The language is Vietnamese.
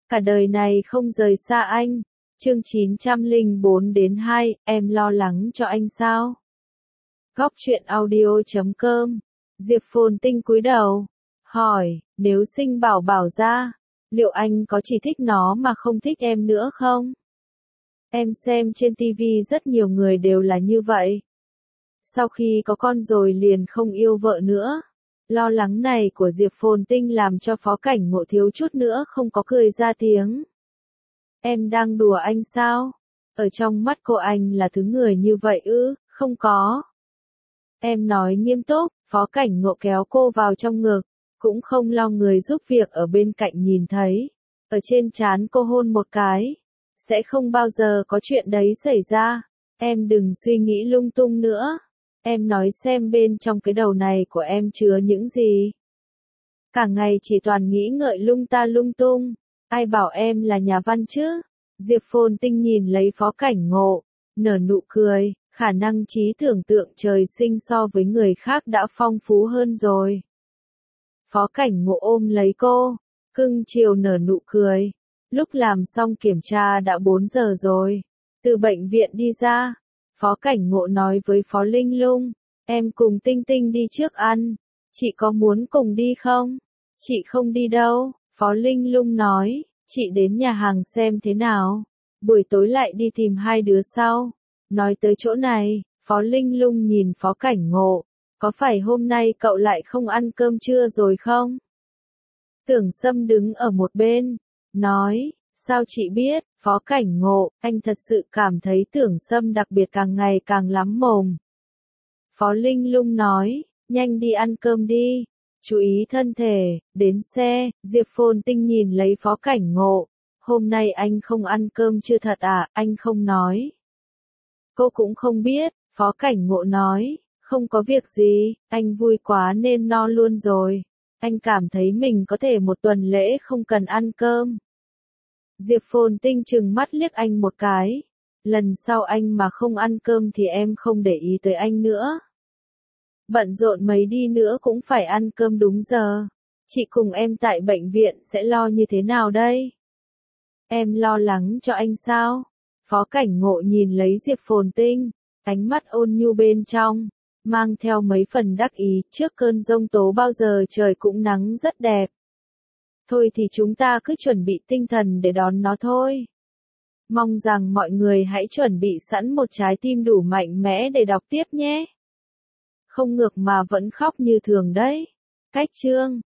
Cả đời này không rời xa anh. Chương 904-2, em lo lắng cho anh sao? Góc truyện audio.com. Diệp Phồn Tinh cúi đầu, hỏi, nếu sinh bảo bảo ra, liệu anh có chỉ thích nó mà không thích em nữa không? Em xem trên TV rất nhiều người đều là như vậy. Sau khi có con rồi liền không yêu vợ nữa. Lo lắng này của Diệp Phồn Tinh làm cho Phó Cảnh Ngộ thiếu chút nữa không có cười ra tiếng. Em đang đùa anh sao? Ở trong mắt cô anh là thứ người như vậy ư? Không có. Em nói nghiêm túc. Phó Cảnh Ngộ kéo cô vào trong ngực, cũng không lo người giúp việc ở bên cạnh nhìn thấy. Ở trên trán cô hôn một cái. Sẽ không bao giờ có chuyện đấy xảy ra. Em đừng suy nghĩ lung tung nữa. Em nói xem bên trong cái đầu này của em chứa những gì. Cả ngày chỉ toàn nghĩ ngợi lung ta lung tung. Ai bảo em là nhà văn chứ? Diệp Phồn Tinh nhìn lấy Phó Cảnh Ngộ, nở nụ cười, khả năng trí tưởng tượng trời sinh so với người khác đã phong phú hơn rồi. Phó Cảnh Ngộ ôm lấy cô, cưng chiều nở nụ cười. Lúc làm xong kiểm tra đã 4 giờ rồi. Từ bệnh viện đi ra, Phó Cảnh Ngộ nói với Phó Linh Lung, em cùng Tinh Tinh đi trước ăn. Chị có muốn cùng đi không? Chị không đi đâu, Phó Linh Lung nói, chị đến nhà hàng xem thế nào. Buổi tối lại đi tìm hai đứa sau. Nói tới chỗ này, Phó Linh Lung nhìn Phó Cảnh Ngộ, có phải hôm nay cậu lại không ăn cơm trưa rồi không? Tưởng Sâm đứng ở một bên, nói, sao chị biết? Phó Cảnh Ngộ, anh thật sự cảm thấy Tưởng Sâm đặc biệt càng ngày càng lắm mồm. Phó Linh Lung nói, nhanh đi ăn cơm đi, chú ý thân thể, đến xe. Diệp Phồn Tinh nhìn lấy Phó Cảnh Ngộ, hôm nay anh không ăn cơm chưa thật à? Anh không nói. Cô cũng không biết. Phó Cảnh Ngộ nói, không có việc gì, anh vui quá nên no luôn rồi. Anh cảm thấy mình có thể một tuần lễ không cần ăn cơm. Diệp Phồn Tinh trừng mắt liếc anh một cái. Lần sau anh mà không ăn cơm thì em không để ý tới anh nữa. Bận rộn mấy đi nữa cũng phải ăn cơm đúng giờ. Chị cùng em tại bệnh viện sẽ lo như thế nào đây? Em lo lắng cho anh sao? Phó Cảnh Ngộ nhìn lấy Diệp Phồn Tinh, ánh mắt ôn nhu bên trong, mang theo mấy phần đắc ý. Trước cơn giông tố bao giờ trời cũng nắng rất đẹp. Thôi thì chúng ta cứ chuẩn bị tinh thần để đón nó thôi. Mong rằng mọi người hãy chuẩn bị sẵn một trái tim đủ mạnh mẽ để đọc tiếp nhé. Không ngược mà vẫn khóc như thường đấy. Cách chương